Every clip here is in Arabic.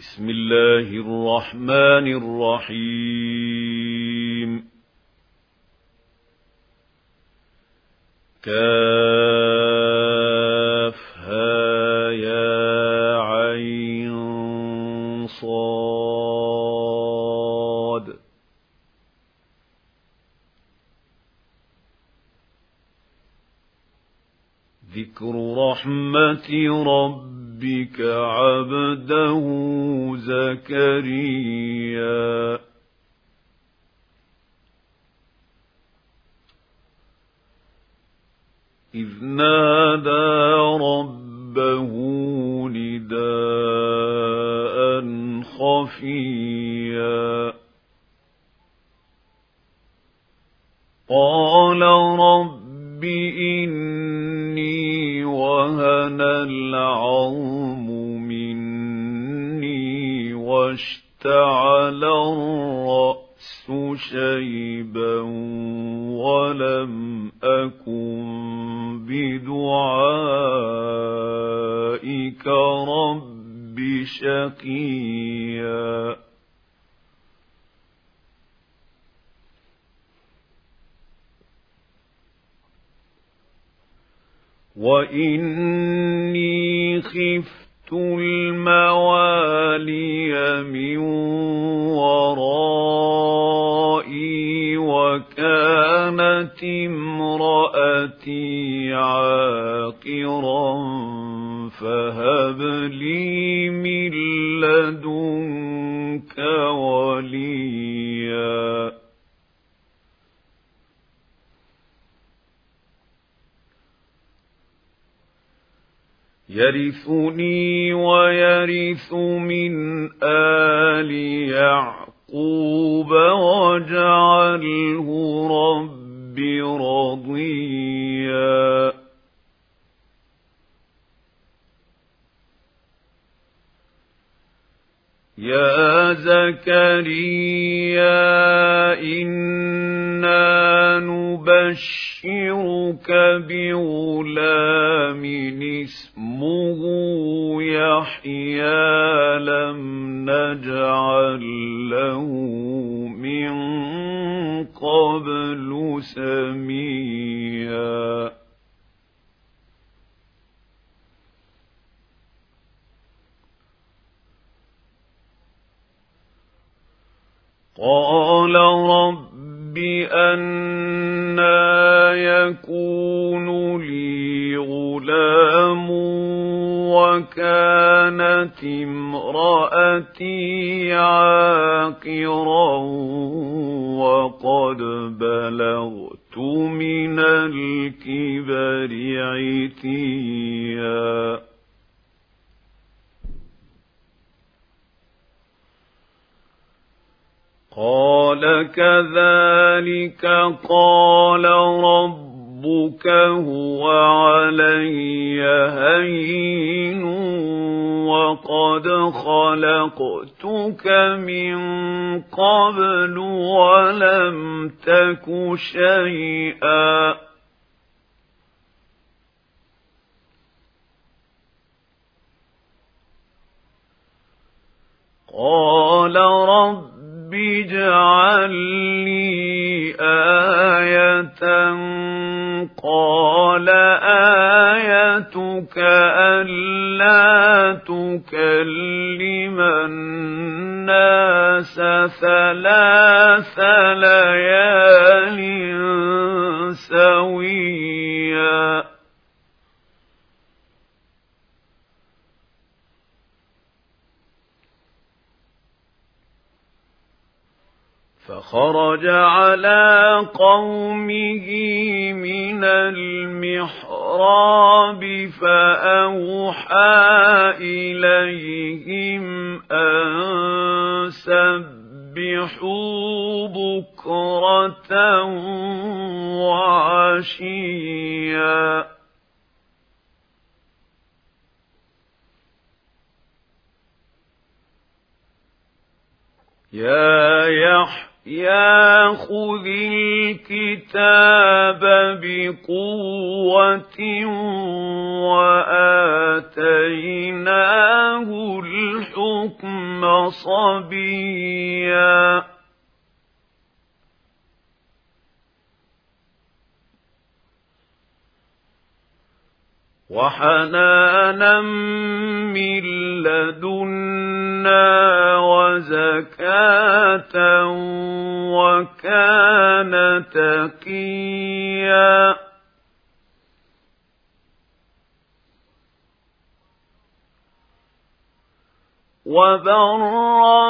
بسم الله الرحمن الرحيم كافها يا عين صاد ذكر رحمة ربك عبده زكريا إذ نادى ربه نداء خفيا قال رب إني وهن العظم مني واشتعل الرأس شيبا ولم أكن بدعائك رب شقيا وإني خفت الموالي من ورائي وكانت امرأتي عاقرا فهب لي من لدنك وليا يرثني ويرث من آل يعقوب واجعله رب رضيا يا زكريا إنا نبشرك بغلام اسمه يحيى لم نجعل له من قبل سميا قال رب أنى يكون لي غلام وكانت امرأتي عاقرا وقد بلغت من الكبر عتيا قال كذلك قال ربك هو علي هين وقد خلقتك من قبل ولم تك شيئا قال رب اجعل لي آية قال آيتك ألا تكلم الناس ثلاث ليال سويا فخرج على قومه من المحراب فأوحى إليهم أن سبحوا بكرة وعشيا يا يحيى خذ الكتاب بقوة وآتيناه الحكم صبيا وحنانا من لدنا وزكاة وكان تقيا وبرا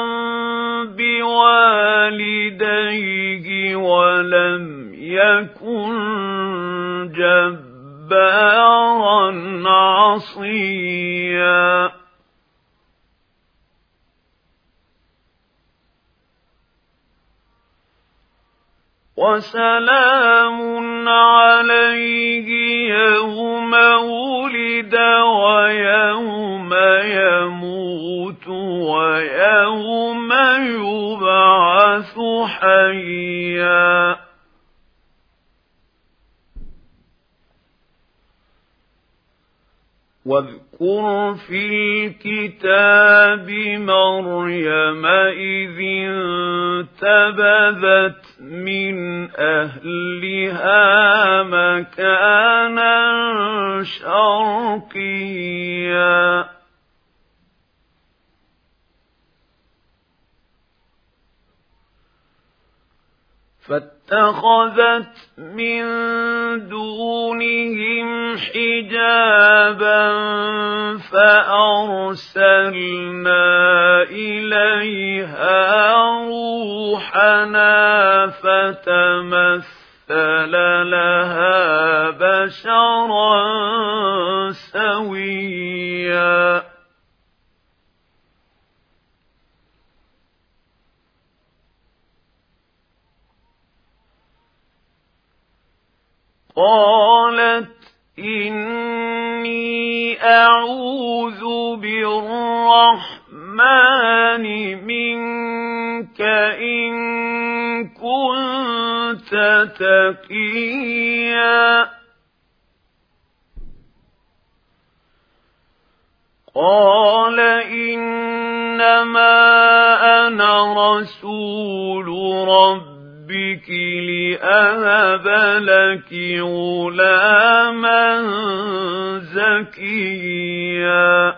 بوالديه ولم يكن جبارا عصيا وسلام عليه يوم ولد ويوم يموت ويوم يبعث حيا واذكر في الكتاب مريم إذ انتبذت من أهلها مكانا شرقيا فاتخذت من دونهم حجابا فأرسلنا إليها روحنا فتمثل لها بشرا سويا قالت إني أعوذ بالرحمن منك إن كنت تقيا قال إنما أنا رسول ربك لأهب لك غلاما زكيا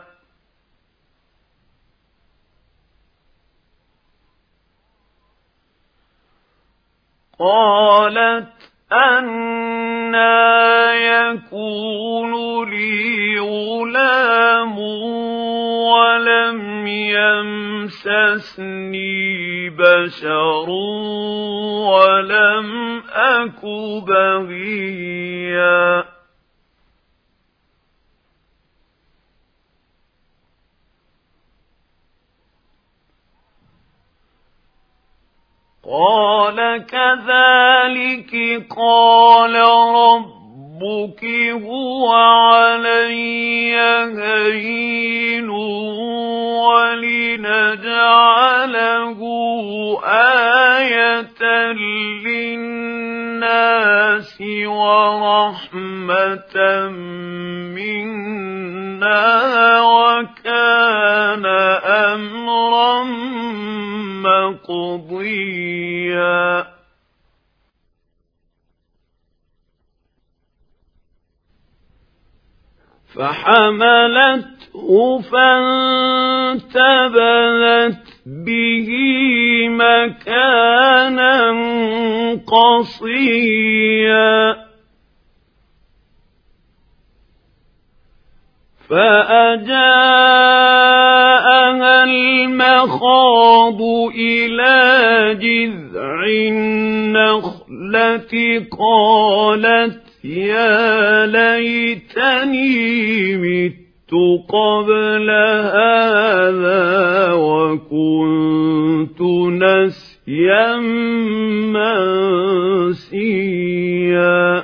قالت أنى يكون لي غلام ولم يمسسني بشر ولم أك بغيا قال كذلك قال ربك هو علي هين ولنجعله آية للناس ورحمة منا وكان أمرا مقضيا فحملته فانتبذت به مكانا قصيا فأجاءها المخاض إلى جذع النخلة قالت يا ليتني مت قبل هذا وكنت نسيا منسيا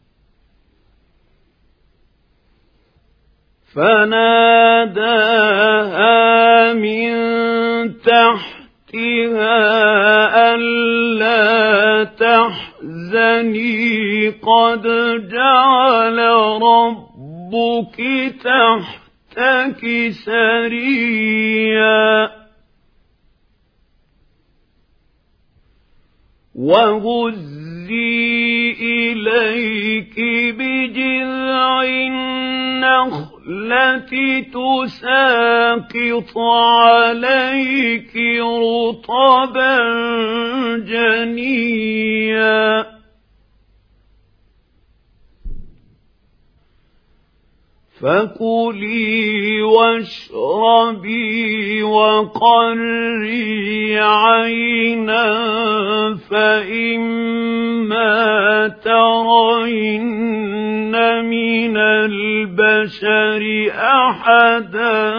فناداها من تحتها ألا تحزني قد جعل ربك تحتك سريا وهزي إليك بجذع النخلة تساقط عليك رطبا جنيا فكلي واشربي وقري عينا فإما ترين من البشر أحدا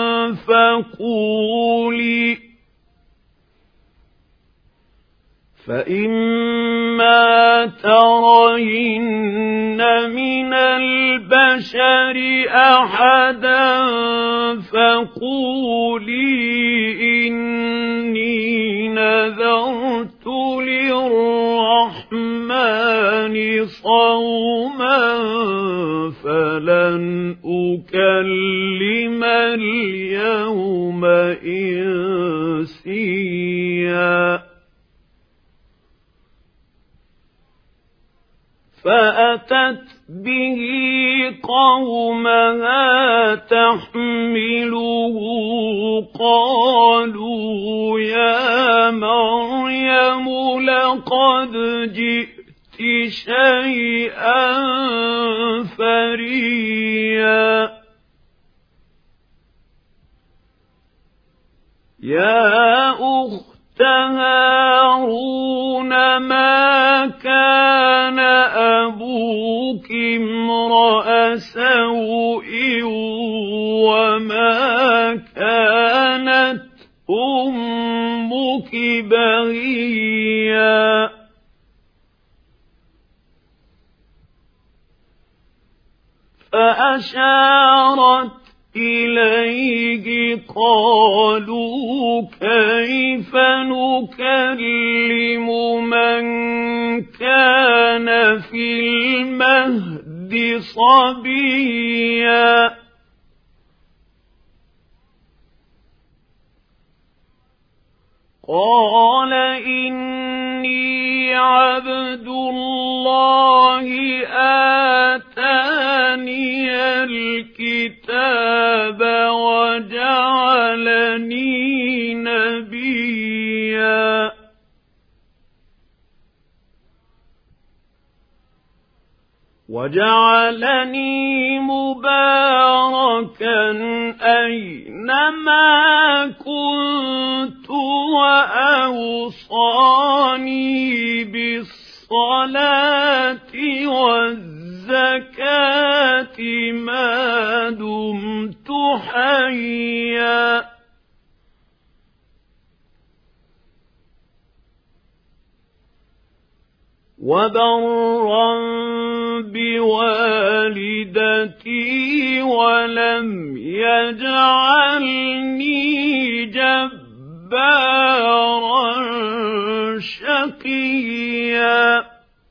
فقولي إني نذرت للرحمن صوما فلن أكلم اليوم إنسيا فأتت به قومها تحمله قالوا يا مريم لقد جئت شيئا فريا يا أخت هارون ما كان أبوك امرأ سوء وما كانت أمك بغيا فأشارت إليه قالوا كيف نكلم من كان في المهد صبيا قال إني عبد الله آتاني الكتاب وجعلني نبيا وجعلني مباركا أينما كنت وأوصاني بالصلاة والزكاة ما دمت حيا وبرا بوالدتي ولم يجعلني جبارا شقيا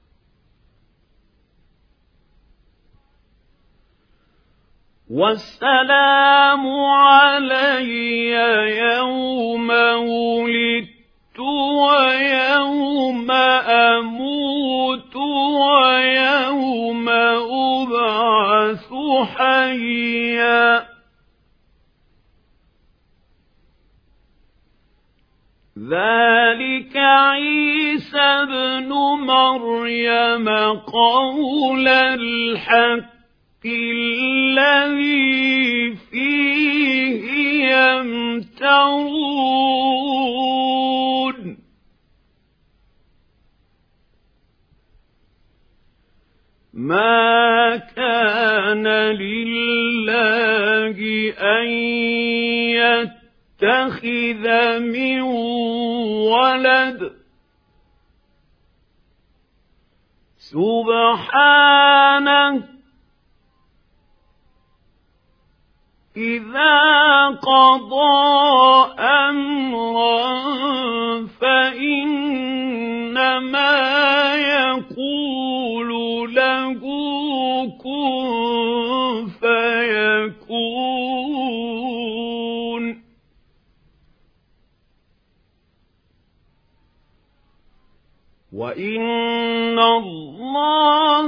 والسلام علي يوم ولدت ويوم أموت ويوم أبعث حيا ذلك عيسى ابن مريم قول الحق الذي فيه يمترون ما كان لله أن يتخذ من ولد سبحانه إذا قضى أمرا فإنما يقول له كن فيكون وإن الله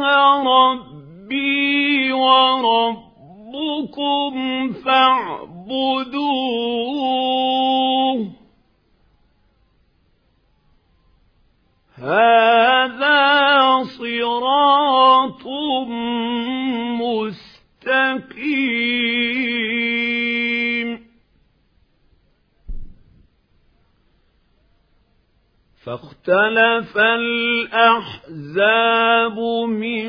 ربي وربكم فاعبدوه هذا صراط مستقيم فاختلف الأحزاب من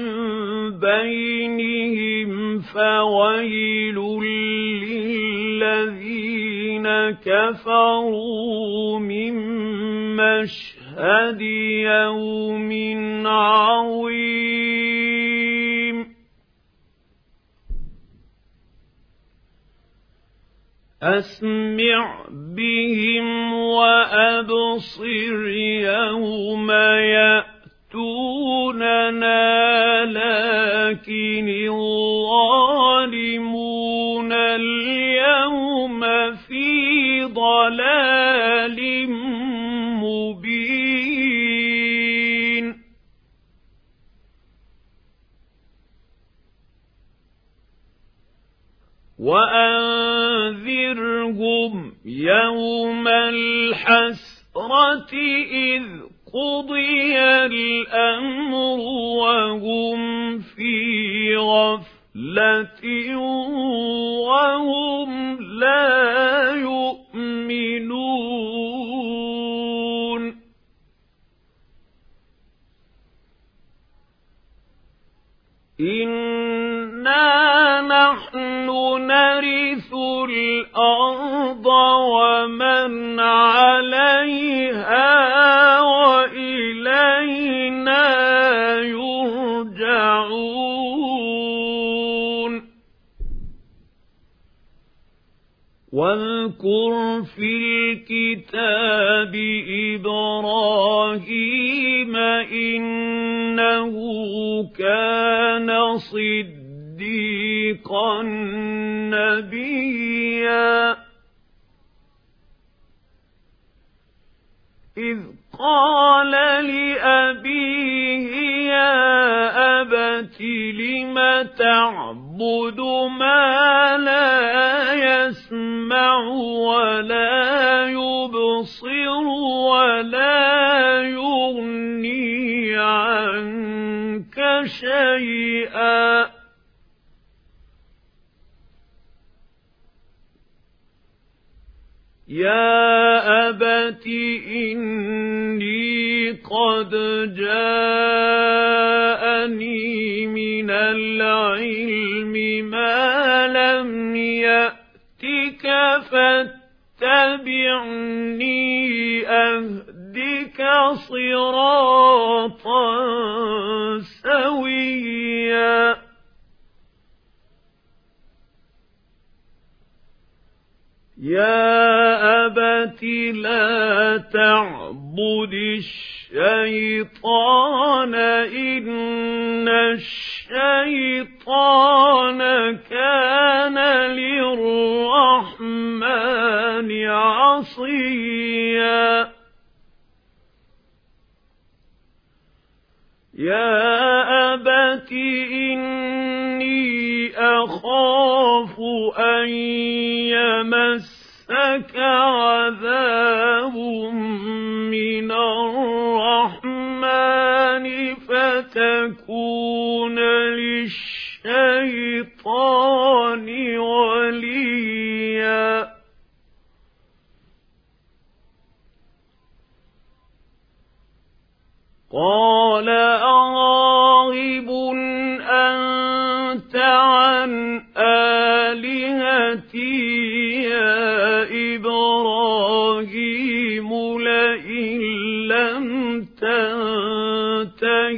بينهم فويل للذين كفروا من مشهد يوم عظيم أسمع بهم وأبصر يوم يأتوننا لكن الظالمون اليوم في ضلال مبين وأنذرهم يوم الحسرة إذ قضي الأمر وهم في غفلة وهم لا يؤمنون إنا نحن نرث الأرض ومن عليها وإلينا يرجعون واذكر في الكتاب إبراهيم إنه كان صديقا نبيا إذ قال لأبيه يا أبت لم تعبد ما لا يسمع ولا يبصر ولا يغني عنك شيئا يا أبت إني قد جاءني من العلم ما لم يأتك فاتبعني أهدك صراطا سويا يا أبت لا تعبد الشيطان إن الشيطان كان للرحمن عصيا يا أبت إني أخاف أن يمسك عذاب من الرحمن فتكون للشيطان وليا قال أراغب أنت عن آلهتي يا إبراهيم لئن لم تنته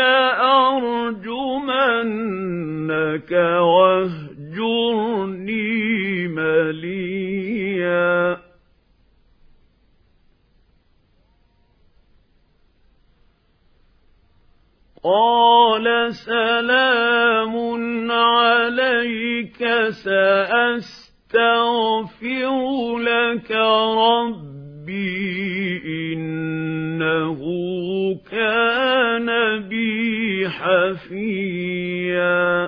لأرجمنك واهجرني مليا قال سلام عليك سأستغفر لك ربي إنه كان حَفِيًّا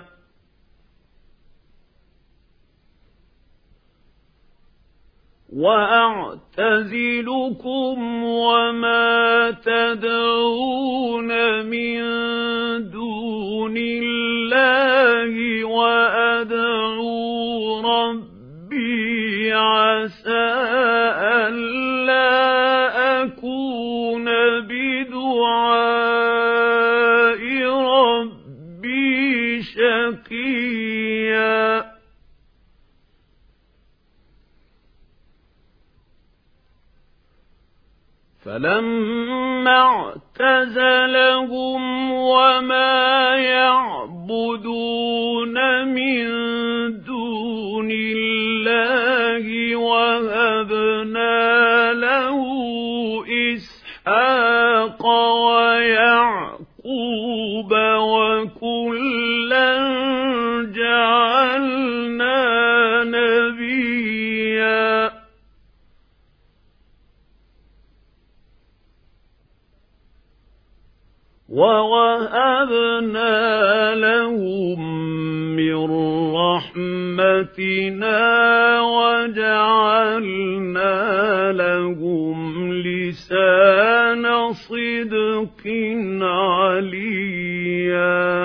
وَأَعْتَزِلُكُمْ وَمَا تَدْعُونَ مِن دُونِ اللَّهِ وَأَدْعُو رَبِّي عَسَىٰ أَلَّا أَكُونَ بِدُعَاءِ رَبِّي شَقِيًّا فَلَمَّا اعْتَزَلَهُمْ وَمَا يَعْبُدُونَ مِن دُونِ اللَّهِ وَهَبْنَا لَهُ إِسْحَاقَ وَيَعْقُوبَ وَكُلًّا جَعَلْنَا نَبِيًّا وَوَهَبْنَا لَهُم مِّن رَّحْمَتِنَا وَجَعَلْنَا لَهُمْ لِسَانَ صِدْقٍ عَلِيًّا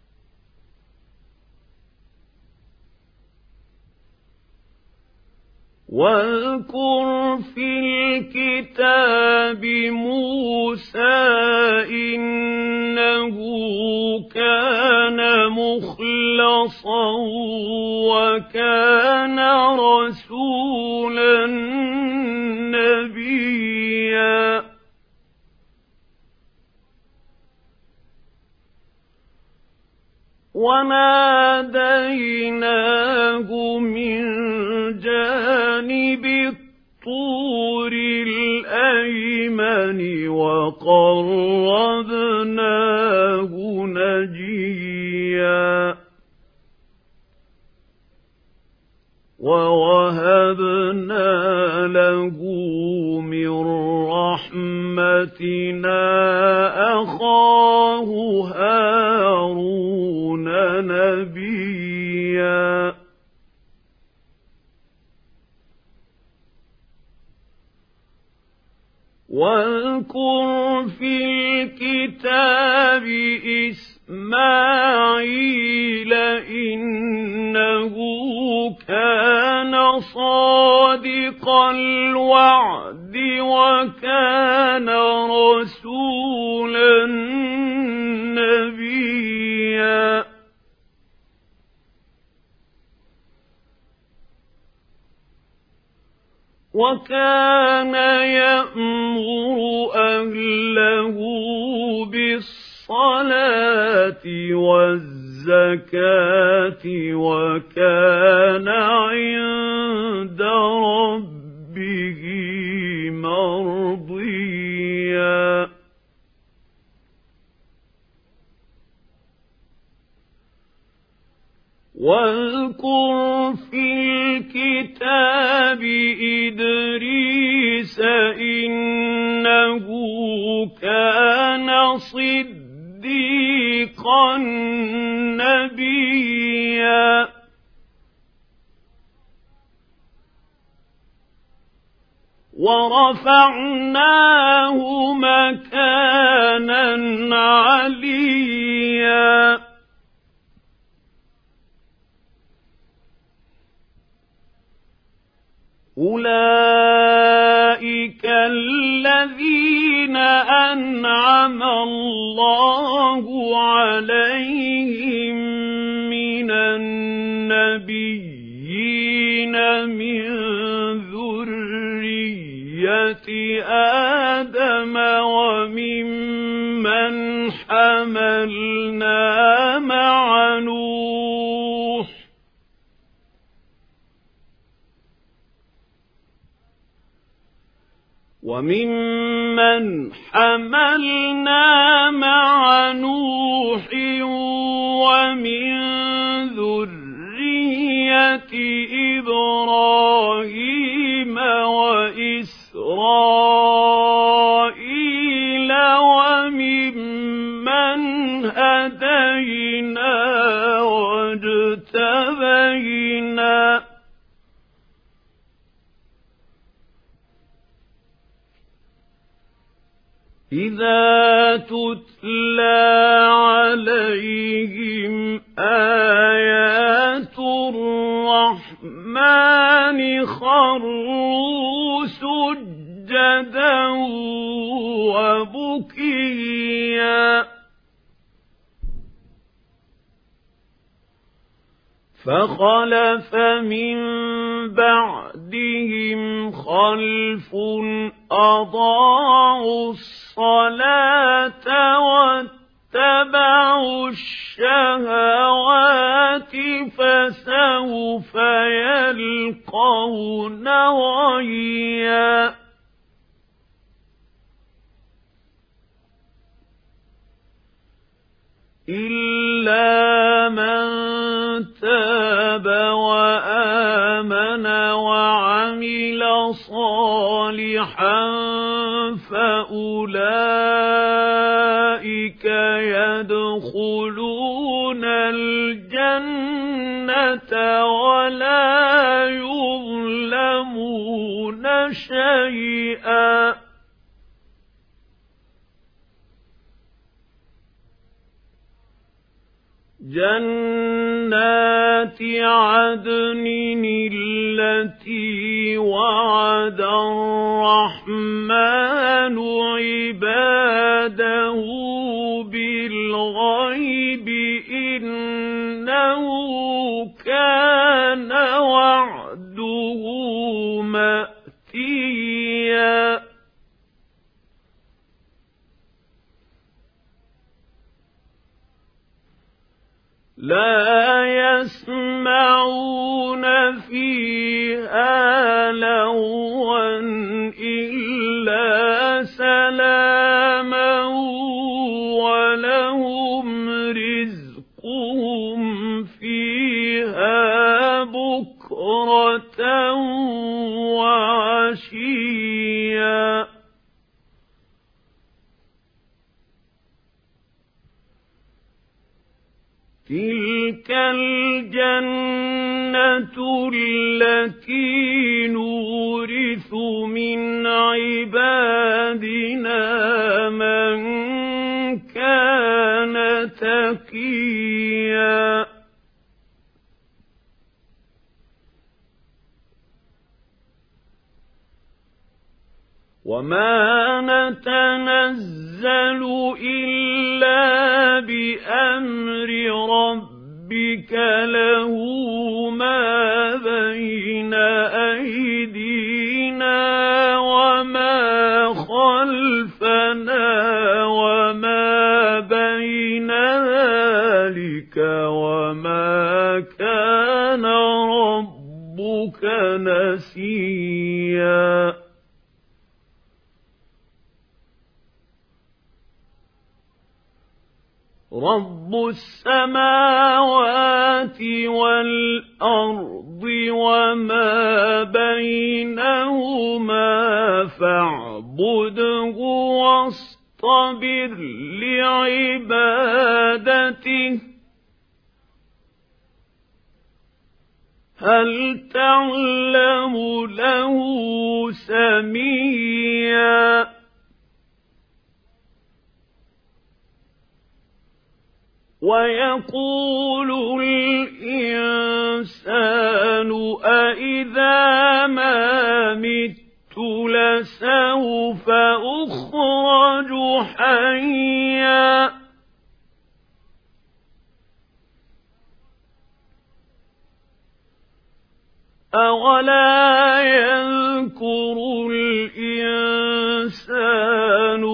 وَاذْكُرْ فِي الْكِتَابِ مُوسَىٰ إِنَّهُ كَانَ مُخْلَصًا وَكَانَ رَسُولًا نَّبِيًّا وَنَادَيْنَاهُ مِن جَانِبِ الطُّورِ الْأَيْمَنِ وَقَرَّبْنَاهُ نَجِيًّا وَوَهَبْنَا لَهُ مِن رَّحْمَتِنَا أَخَاهُ هَارُونَ نَبِيًّا وَاذْكُرْ فِي الْكِتَابِ إِسْمَاعِيلَ إِنَّهُ كَانَ صَادِقَ الْوَعْدِ وَكَانَ رَسُولًا نَّبِيًّا وَكَانَ يَأْمُرُ أَهْلَهُ بِالصَّلَاةِ وَالزَّكَاةِ وَكَانَ عِندَ رَبِّهِ مَرْضِيًّا وَاذْكُرْ فِي الْكِتَابِ إِدْرِيسَ إِنَّهُ كَانَ صِدِّيقًا نَّبِيًّا وَرَفَعْنَاهُ مَكَانًا عَلِيًّا أُولَئِكَ الَّذِينَ أَنْعَمَ اللَّهُ عَلَيْهِم مِّنَ النَّبِيِّينَ مِن ذُرِّيَّةِ آدَمَ وَمِمَّنْ حَمَلْنَا مَعَ نُوحٍ وَمِن ذُرِّيَّةِ إِبْرَاهِيمَ وَإِسْرَائِيلَ وَمِمَّنْ هَدَيْنَا إذا تتلى عليهم آيات الرحمن خروا سجدا وبكيا فخلف من بعدهم خلف أضاعوا الصلاة واتبعوا الشهوات فسوف يلقون غيا إلا من تاب وآمن وعمل صالحا فأولئك يدخلون الجنة ولا يظلمون شيئا جنات عدن التي وعد الرحمن عباده بالغيب إنه كان وعده مأتيا لا يسمعون فيها لغوا إلا سلاما ولهم رزقهم فيها بكرة وعشيا تلك الجنة التي نورث من عبادنا من كان تقيا وما نتنزل إلا بأمر ربك له ما بين أيدينا وما خلفنا وما بين ذلك وما كان ربك نسيا رب السماوات والأرض وما بينهما فاعبده واصطبر لعبادته هل تعلم له سميا ويقول الإنسان أإذا ما مت لسوف أخرج حيا أولا يذكر الإنسان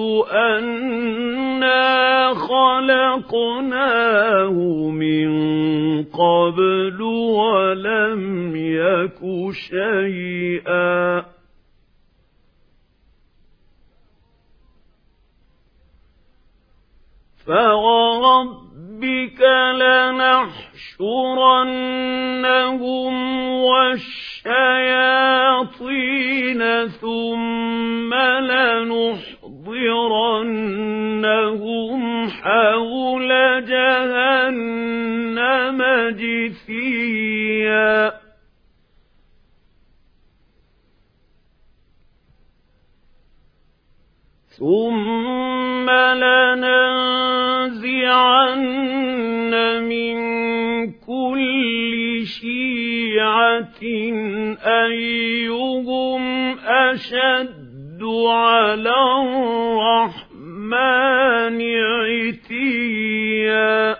أنا خلقناه من قبل ولم يك شيئا فوربك لنحشرنهم والشياطين ثم لنحضرنهم حول جهنم جثيا ثم لننزعن من كل شيعة أيهم أشد على الرحمن عتيا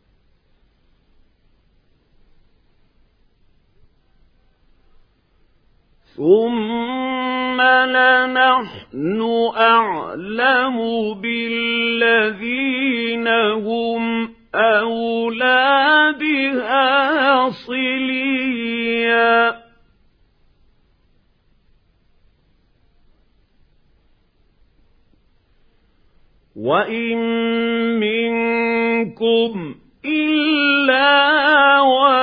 ثم لنحن أعلم بالذين هم أولى بها صليا وإن منكم إلا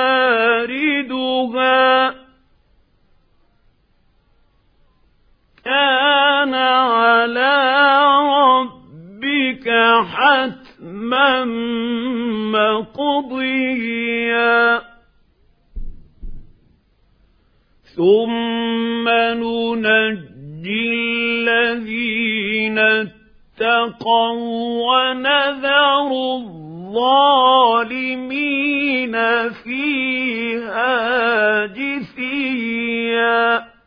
واردها كان على ربك حتما مقضيا ثم ننجي الذين اتقوا ونذر الظالمين فيها جثيا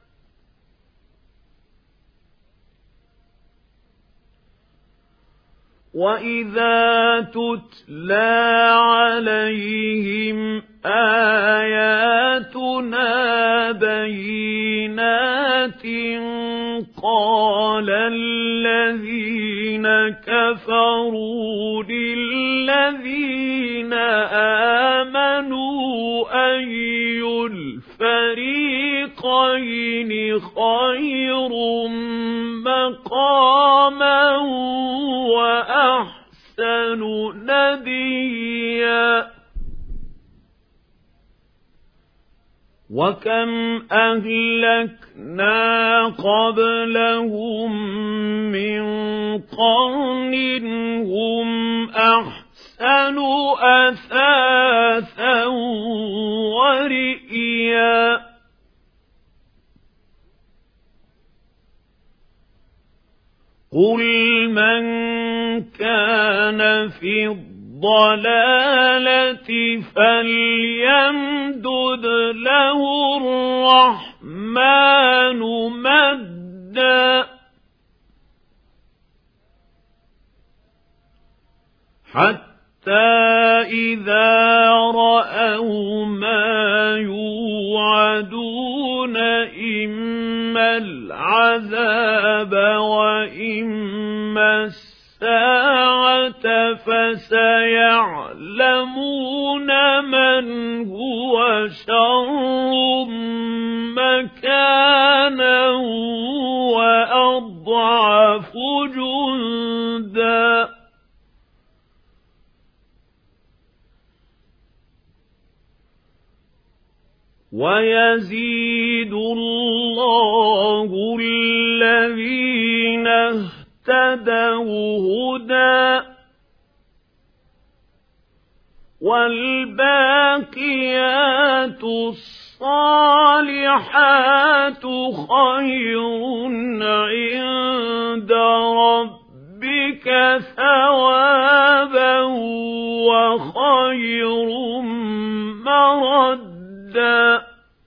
وَإِذَا تُتْلَى عَلَيْهِمْ آيَاتُنَا بَيِّنَاتٍ قَالَ الَّذِينَ كَفَرُوا لِلَّذِينَ آمَنُوا أَيُّ الْفَرِيقَيْنِ خَيْرٌ مَّقَامًا وَأَحْسَنُ نَدِيًّا وَكَمْ أَهْلَكْنَا قَبْلَهُمْ مِنْ قَرْنٍ هُمْ أَحْسَنُ أَثَاثًا وَرِئْيًا قُلْ مَنْ كَانَ فِي الضَّلَالَةِ فَلْيَمْدُدْ لَهُ الرَّحْمَنُ مَدًّا حَتَّى إِذَا رَأَوْا مَا يُوعَدُونَ إِمَّا الْعَذَابَ وَإِمَّا السَّاعَةَ فَسَيَعْلَمُونَ مَنْ هُوَ شَرٌّ مَكَانًا وَأَضْعَفُ جُندًا وَيَزِيدُ اللَّهُ الَّذِينَ اهْتَدَوْا هُدًى وَالْبَاقِيَاتُ الصَّالِحَاتُ خَيْرٌ عِندَ رَبِّكَ ثَوَابًا وَخَيْرٌ مَّرَدًّا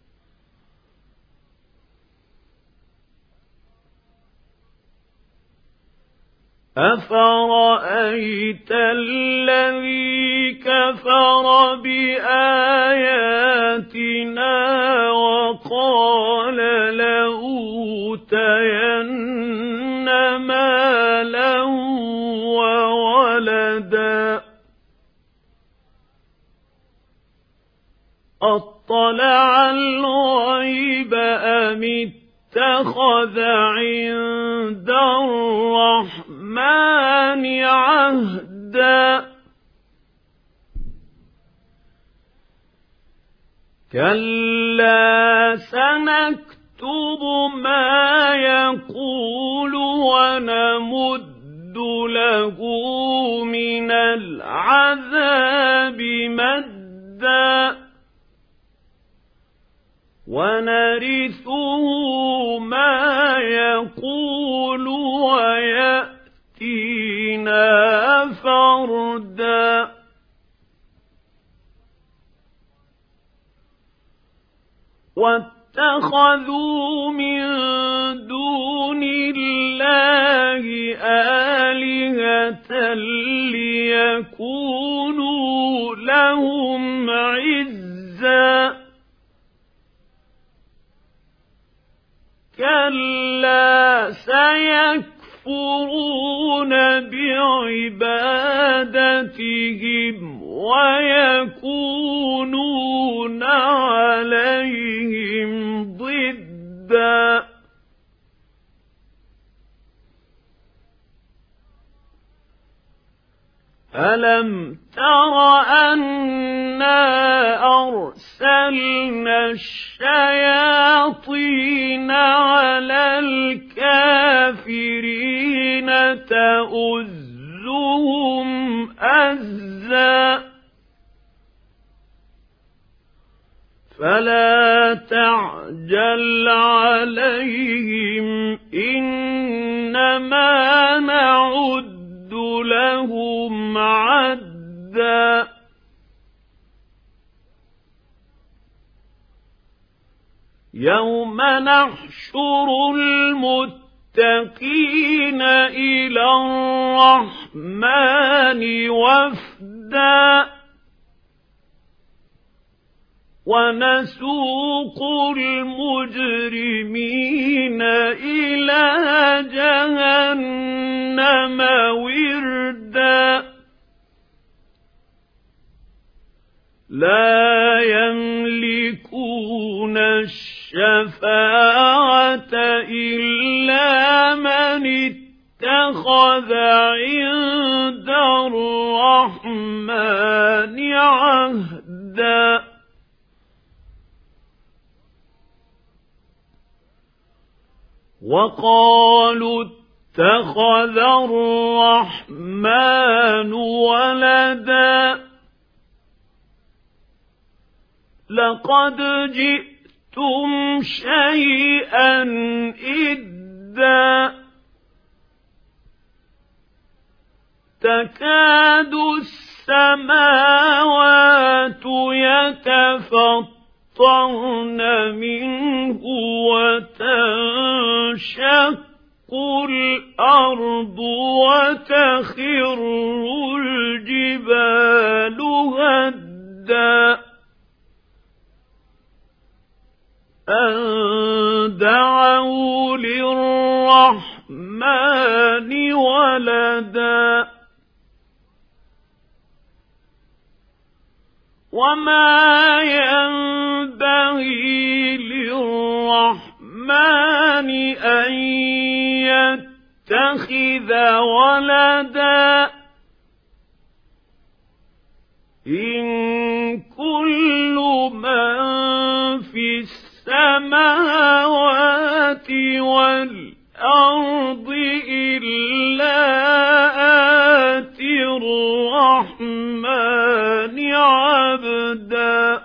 أَفَرَأَيْتَ الَّذِي كَفَرَ بِآيَاتِنَا وَقَالَ لَأُوتَيَنَّ مَالًا وَوَلَدًا أَطَّلَعَ الْغَيْبَ أَمِ اتَّخَذَ عِندَ الرَّحْمَنِ عَهْدًا كَلَّا سَنَكْتُبُ مَا يَقُولُ وَنَمُدُّ لَهُ مِنَ الْعَذَابِ مَدًّا وَنَرِثُهُ مَا يَقُولُ وَيَأْتِينَا فردا واتخذوا من دون الله آلهة ليكونوا لهم عزا كلا سيكفرون بعبادتهم ويكونون عليهم ضدا ألم تر أنا أرسلنا الشياطين على الكافرين تؤزهم أزا فلا تعجل عليهم إنما نعد لهم عدا يوم نحشر المتقين إلى الرحمن وفدا ونسوق المجرمين إلى جهنم وردا لا يملكون الشفاعة إلا من اتخذ عند الرحمن عهدا وقالوا اتخذ الرحمن ولدا لقد جئتم شيئا إدا تكاد السماوات يتفطرن منه وتنشق الأرض وتخر الجبال هدا أن دعوا للرحمن ولدا وما ينبغي للرحمن أن يتخذ ولدا إن كل من في السماوات والأرض إلا آتي الرحمن عبدا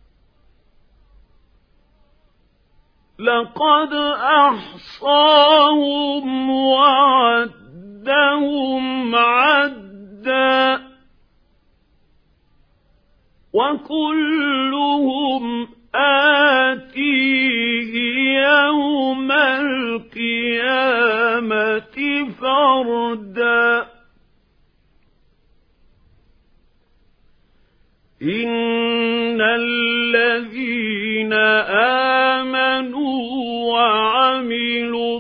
لقد أحصاهم وعدهم عدا وكلهم آتيه يوم القيامة فردا إن الذين آمنوا وعملوا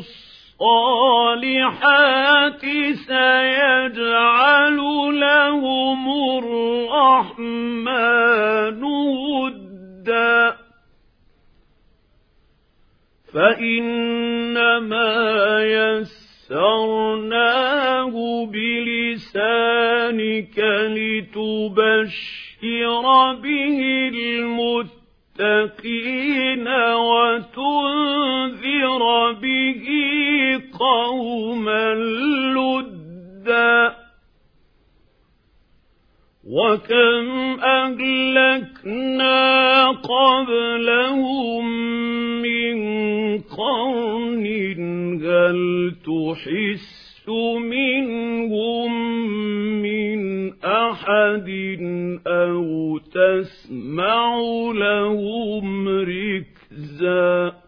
الصالحات سيجعل لهم الرحمن ودا فإنما يسرناه بلسانك لتبشر به المتقين وتنذر به قوما لدا وكم أهلكنا قبلهم من قرن هل تحس منهم أو تسمع لهم ركزا